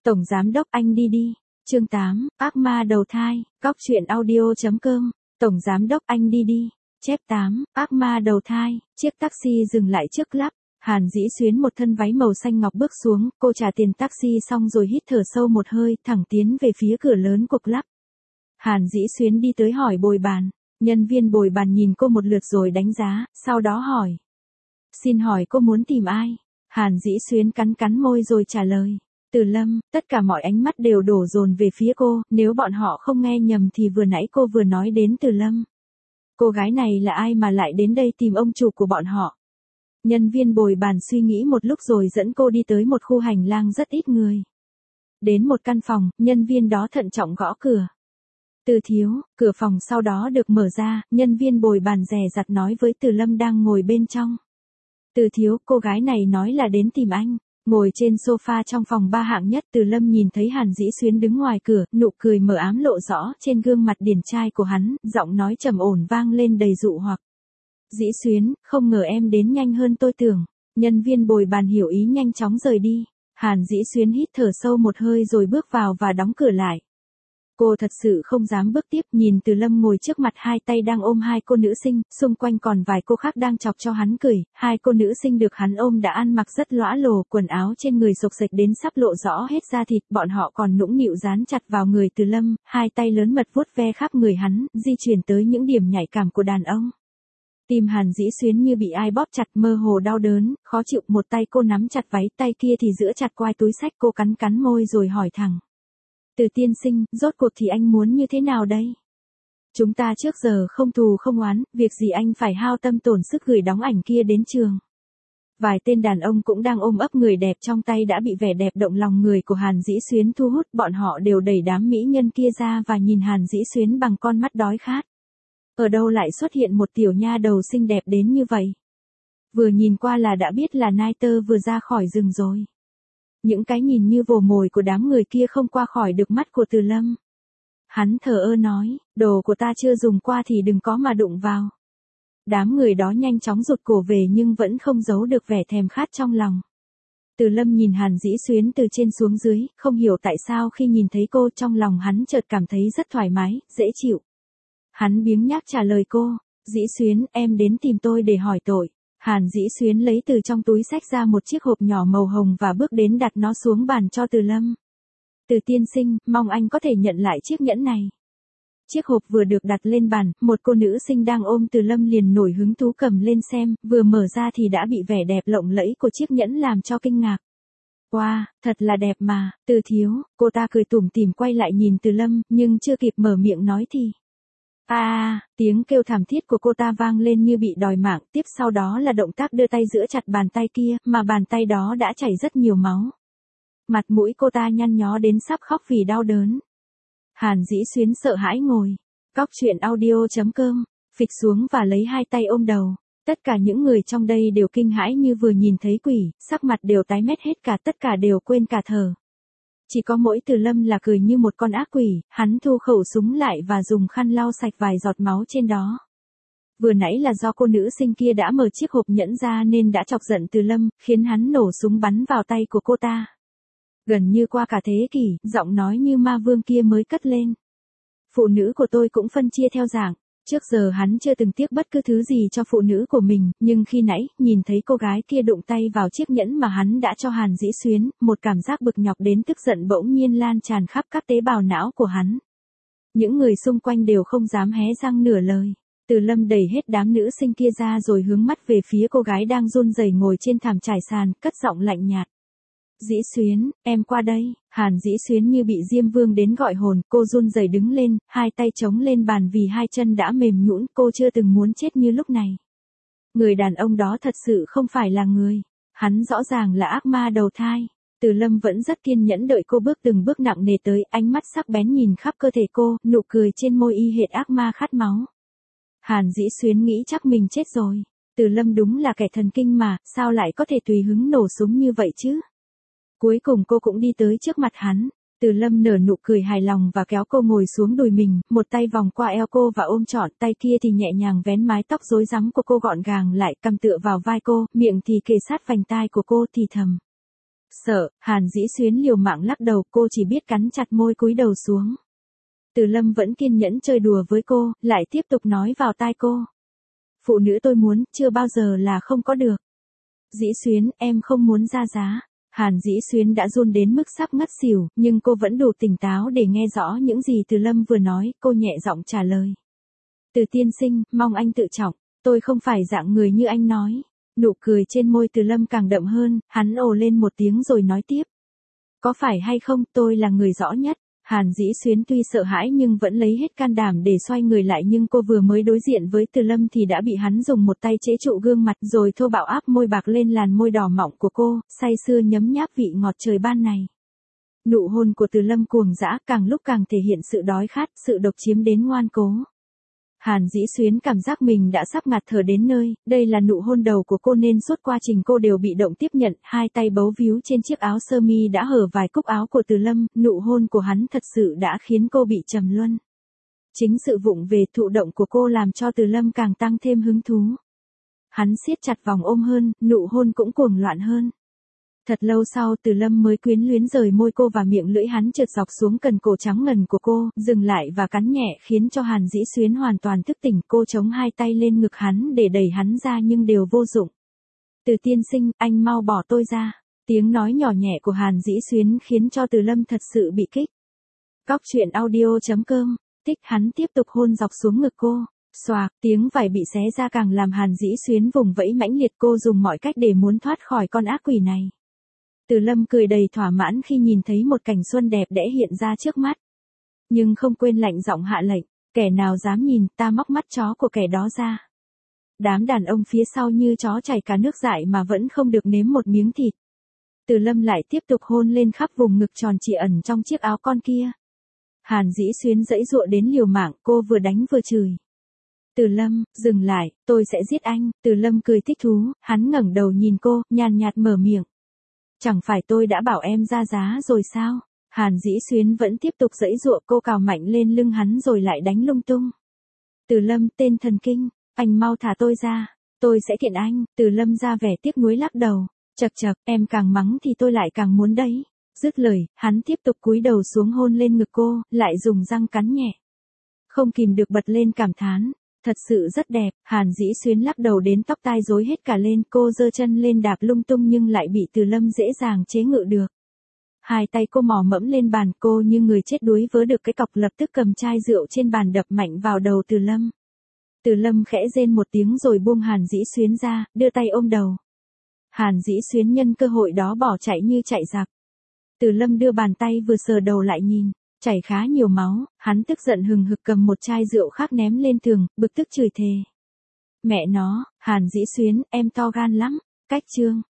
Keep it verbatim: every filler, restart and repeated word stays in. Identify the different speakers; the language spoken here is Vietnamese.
Speaker 1: Tổng giám đốc anh đi đi. Chương tám, ác ma đầu thai, cóc truyện audio.com. Tổng giám đốc anh đi đi. Chép tám, ác ma đầu thai. Chiếc taxi dừng lại trước club. Hàn Dĩ Xuyến một thân váy màu xanh ngọc bước xuống, cô trả tiền taxi xong rồi hít thở sâu một hơi, thẳng tiến về phía cửa lớn của club. Hàn Dĩ Xuyến đi tới hỏi bồi bàn. Nhân viên bồi bàn nhìn cô một lượt rồi đánh giá, sau đó hỏi. Xin hỏi cô muốn tìm ai? Hàn Dĩ Xuyến cắn cắn môi rồi trả lời. Từ Lâm. Tất cả mọi ánh mắt đều đổ dồn về phía cô, nếu bọn họ không nghe nhầm thì vừa nãy cô vừa nói đến Từ Lâm. Cô gái này là ai mà lại đến đây tìm ông chủ của bọn họ? Nhân viên bồi bàn suy nghĩ một lúc rồi dẫn cô đi tới một khu hành lang rất ít người. Đến một căn phòng, nhân viên đó thận trọng gõ cửa. Từ thiếu, cửa phòng sau đó được mở ra, nhân viên bồi bàn dè dặt nói với Từ Lâm đang ngồi bên trong. Từ thiếu, cô gái này nói là đến tìm anh. Ngồi trên sofa trong phòng ba hạng nhất, Từ Lâm nhìn thấy Hàn Dĩ Xuyến đứng ngoài cửa, nụ cười mờ ám lộ rõ trên gương mặt điển trai của hắn, giọng nói trầm ổn vang lên đầy dụ hoặc. Dĩ Xuyến, không ngờ em đến nhanh hơn tôi tưởng. Nhân viên bồi bàn hiểu ý nhanh chóng rời đi. Hàn Dĩ Xuyến hít thở sâu một hơi rồi bước vào và đóng cửa lại. Cô thật sự không dám bước tiếp, nhìn Từ Lâm ngồi trước mặt hai tay đang ôm hai cô nữ sinh, xung quanh còn vài cô khác đang chọc cho hắn cười, hai cô nữ sinh được hắn ôm đã ăn mặc rất lõa lồ, quần áo trên người xộc xệch đến sắp lộ rõ hết da thịt, bọn họ còn nũng nịu dán chặt vào người Từ Lâm, hai tay lớn mật vuốt ve khắp người hắn, di chuyển tới những điểm nhạy cảm của đàn ông. Tim Hàn Dĩ Xuyến như bị ai bóp chặt, mơ hồ đau đớn, khó chịu, một tay cô nắm chặt váy, tay kia thì giữ chặt quai túi xách, cô cắn cắn môi rồi hỏi thẳng. Từ tiên sinh, rốt cuộc thì anh muốn như thế nào đây? Chúng ta trước giờ không thù không oán, việc gì anh phải hao tâm tổn sức gửi đóng ảnh kia đến trường. Vài tên đàn ông cũng đang ôm ấp người đẹp trong tay đã bị vẻ đẹp động lòng người của Hàn Dĩ Xuyến thu hút, bọn họ đều đẩy đám mỹ nhân kia ra và nhìn Hàn Dĩ Xuyến bằng con mắt đói khát. Ở đâu lại xuất hiện một tiểu nha đầu xinh đẹp đến như vậy? Vừa nhìn qua là đã biết là nai tơ vừa ra khỏi rừng rồi. Những cái nhìn như vồ mồi của đám người kia không qua khỏi được mắt của Từ Lâm. Hắn thờ ơ nói, đồ của ta chưa dùng qua thì đừng có mà đụng vào. Đám người đó nhanh chóng rụt cổ về nhưng vẫn không giấu được vẻ thèm khát trong lòng. Từ Lâm nhìn Hàn Dĩ Xuyến từ trên xuống dưới, không hiểu tại sao khi nhìn thấy cô trong lòng hắn chợt cảm thấy rất thoải mái, dễ chịu. Hắn biếng nhác trả lời cô, Dĩ Xuyến, em đến tìm tôi để hỏi tội. Hàn Dĩ Xuyến lấy từ trong túi xách ra một chiếc hộp nhỏ màu hồng và bước đến đặt nó xuống bàn cho Từ Lâm. Từ tiên sinh, mong anh có thể nhận lại chiếc nhẫn này. Chiếc hộp vừa được đặt lên bàn, một cô nữ sinh đang ôm Từ Lâm liền nổi hứng thú cầm lên xem, vừa mở ra thì đã bị vẻ đẹp lộng lẫy của chiếc nhẫn làm cho kinh ngạc. Wow, thật là đẹp mà, Từ thiếu, cô ta cười tủm tỉm quay lại nhìn Từ Lâm, nhưng chưa kịp mở miệng nói thì... À, à, tiếng kêu thảm thiết của cô ta vang lên như bị đòi mạng, tiếp sau đó là động tác đưa tay giữ chặt bàn tay kia, mà bàn tay đó đã chảy rất nhiều máu. Mặt mũi cô ta nhăn nhó đến sắp khóc vì đau đớn. Hàn Dĩ Xuyến sợ hãi ngồi. Cóc truyện audio.com, phịch xuống và lấy hai tay ôm đầu. Tất cả những người trong đây đều kinh hãi như vừa nhìn thấy quỷ, sắc mặt đều tái mét hết cả, tất cả đều quên cả thở. Chỉ có mỗi Từ Lâm là cười như một con ác quỷ, hắn thu khẩu súng lại và dùng khăn lau sạch vài giọt máu trên đó. Vừa nãy là do cô nữ sinh kia đã mở chiếc hộp nhẫn ra nên đã chọc giận Từ Lâm, khiến hắn nổ súng bắn vào tay của cô ta. Gần như qua cả thế kỷ, giọng nói như ma vương kia mới cất lên. Phụ nữ của tôi cũng phân chia theo dạng. Trước giờ hắn chưa từng tiếc bất cứ thứ gì cho phụ nữ của mình, nhưng khi nãy, nhìn thấy cô gái kia đụng tay vào chiếc nhẫn mà hắn đã cho Hàn Dĩ Xuyến, một cảm giác bực nhọc đến tức giận bỗng nhiên lan tràn khắp các tế bào não của hắn. Những người xung quanh đều không dám hé răng nửa lời. Từ Lâm đẩy hết đám nữ sinh kia ra rồi hướng mắt về phía cô gái đang run rẩy ngồi trên thảm trải sàn, cất giọng lạnh nhạt. Dĩ Xuyến, em qua đây. Hàn Dĩ Xuyến như bị Diêm Vương đến gọi hồn, cô run rẩy đứng lên, hai tay chống lên bàn vì hai chân đã mềm nhũn, cô chưa từng muốn chết như lúc này. Người đàn ông đó thật sự không phải là người, hắn rõ ràng là ác ma đầu thai. Từ Lâm vẫn rất kiên nhẫn đợi cô bước từng bước nặng nề tới, ánh mắt sắc bén nhìn khắp cơ thể cô, nụ cười trên môi y hệt ác ma khát máu. Hàn Dĩ Xuyến nghĩ chắc mình chết rồi. Từ Lâm đúng là kẻ thần kinh mà, sao lại có thể tùy hứng nổ súng như vậy chứ? Cuối cùng cô cũng đi tới trước mặt hắn. Từ Lâm nở nụ cười hài lòng và kéo cô ngồi xuống đùi mình, một tay vòng qua eo cô và ôm trọn, tay kia thì nhẹ nhàng vén mái tóc rối rắm của cô gọn gàng lại, cầm tựa vào vai cô, miệng thì kề sát vành tai của cô thì thầm. Sợ, Hàn Dĩ Xuyến liều mạng lắc đầu, cô chỉ biết cắn chặt môi cúi đầu xuống. Từ Lâm vẫn kiên nhẫn chơi đùa với cô, lại tiếp tục nói vào tai cô. Phụ nữ tôi muốn, chưa bao giờ là không có được. Dĩ Xuyến, em không muốn ra giá. Hàn Dĩ Xuyến đã run đến mức sắp ngất xỉu, nhưng cô vẫn đủ tỉnh táo để nghe rõ những gì Từ Lâm vừa nói, cô nhẹ giọng trả lời. Từ tiên sinh, mong anh tự trọng, tôi không phải dạng người như anh nói. Nụ cười trên môi Từ Lâm càng đậm hơn, hắn ồ lên một tiếng rồi nói tiếp. Có phải hay không, tôi là người rõ nhất. Hàn Dĩ Xuyến tuy sợ hãi nhưng vẫn lấy hết can đảm để xoay người lại, nhưng cô vừa mới đối diện với Từ Lâm thì đã bị hắn dùng một tay chế trụ gương mặt rồi thô bạo áp môi bạc lên làn môi đỏ mọng của cô, say sưa nhấm nháp vị ngọt trời ban này. Nụ hôn của Từ Lâm cuồng dã, càng lúc càng thể hiện sự đói khát, sự độc chiếm đến ngoan cố. Hàn Dĩ Xuyến cảm giác mình đã sắp ngạt thở đến nơi, đây là nụ hôn đầu của cô nên suốt quá trình cô đều bị động tiếp nhận, hai tay bấu víu trên chiếc áo sơ mi đã hở vài cúc áo của Từ Lâm, nụ hôn của hắn thật sự đã khiến cô bị trầm luân. Chính sự vụng về thụ động của cô làm cho Từ Lâm càng tăng thêm hứng thú. Hắn siết chặt vòng ôm hơn, nụ hôn cũng cuồng loạn hơn. Thật lâu sau Từ Lâm mới quyến luyến rời môi cô và miệng lưỡi hắn trượt dọc xuống cần cổ trắng ngần của cô, dừng lại và cắn nhẹ khiến cho Hàn Dĩ Xuyến hoàn toàn thức tỉnh. Cô chống hai tay lên ngực hắn để đẩy hắn ra nhưng đều vô dụng. Từ tiên sinh, anh mau bỏ tôi ra. Tiếng nói nhỏ nhẹ của Hàn Dĩ Xuyến khiến cho Từ Lâm thật sự bị kích. Cóc truyện audio chấm com, thích hắn tiếp tục hôn dọc xuống ngực cô. Xoạc, tiếng vải bị xé ra càng làm Hàn Dĩ Xuyến vùng vẫy mãnh liệt, cô dùng mọi cách để muốn thoát khỏi con ác quỷ này. Từ Lâm cười đầy thỏa mãn khi nhìn thấy một cảnh xuân đẹp đẽ hiện ra trước mắt. Nhưng không quên lạnh giọng hạ lệnh, kẻ nào dám nhìn, ta móc mắt chó của kẻ đó ra. Đám đàn ông phía sau như chó chảy cả nước dại mà vẫn không được nếm một miếng thịt. Từ Lâm lại tiếp tục hôn lên khắp vùng ngực tròn trịa ẩn trong chiếc áo con kia. Hàn Dĩ Xuyến giãy giụa đến liều mạng, cô vừa đánh vừa chửi. Từ Lâm, dừng lại, tôi sẽ giết anh. Từ Lâm cười thích thú, hắn ngẩng đầu nhìn cô, nhàn nhạt mở miệng. Chẳng phải tôi đã bảo em ra giá rồi sao? Hàn Dĩ Xuyến vẫn tiếp tục giãy giụa, cô cào mạnh lên lưng hắn rồi lại đánh lung tung. Từ Lâm, tên thần kinh, anh mau thả tôi ra, tôi sẽ kiện anh. Từ Lâm ra vẻ tiếc nuối lắc đầu, chậc chậc, em càng mắng thì tôi lại càng muốn đấy. Dứt lời, hắn tiếp tục cúi đầu xuống hôn lên ngực cô, lại dùng răng cắn nhẹ. Không kìm được bật lên cảm thán. Thật sự rất đẹp. Hàn Dĩ Xuyến lắc đầu đến tóc tai rối hết cả lên, cô giơ chân lên đạp lung tung nhưng lại bị Từ Lâm dễ dàng chế ngự được. Hai tay cô mò mẫm lên bàn, cô như người chết đuối vớ được cái cọc, lập tức cầm chai rượu trên bàn đập mạnh vào đầu Từ Lâm. Từ Lâm khẽ rên một tiếng rồi buông Hàn Dĩ Xuyến ra, đưa tay ôm đầu. Hàn Dĩ Xuyến nhân cơ hội đó bỏ chạy như chạy giặc. Từ Lâm đưa bàn tay vừa sờ đầu lại nhìn. Chảy khá nhiều máu, hắn tức giận hừng hực cầm một chai rượu khác ném lên tường, bực tức chửi thề. Mẹ nó, Hàn Dĩ Xuyến, em to gan lắm. Cách chương.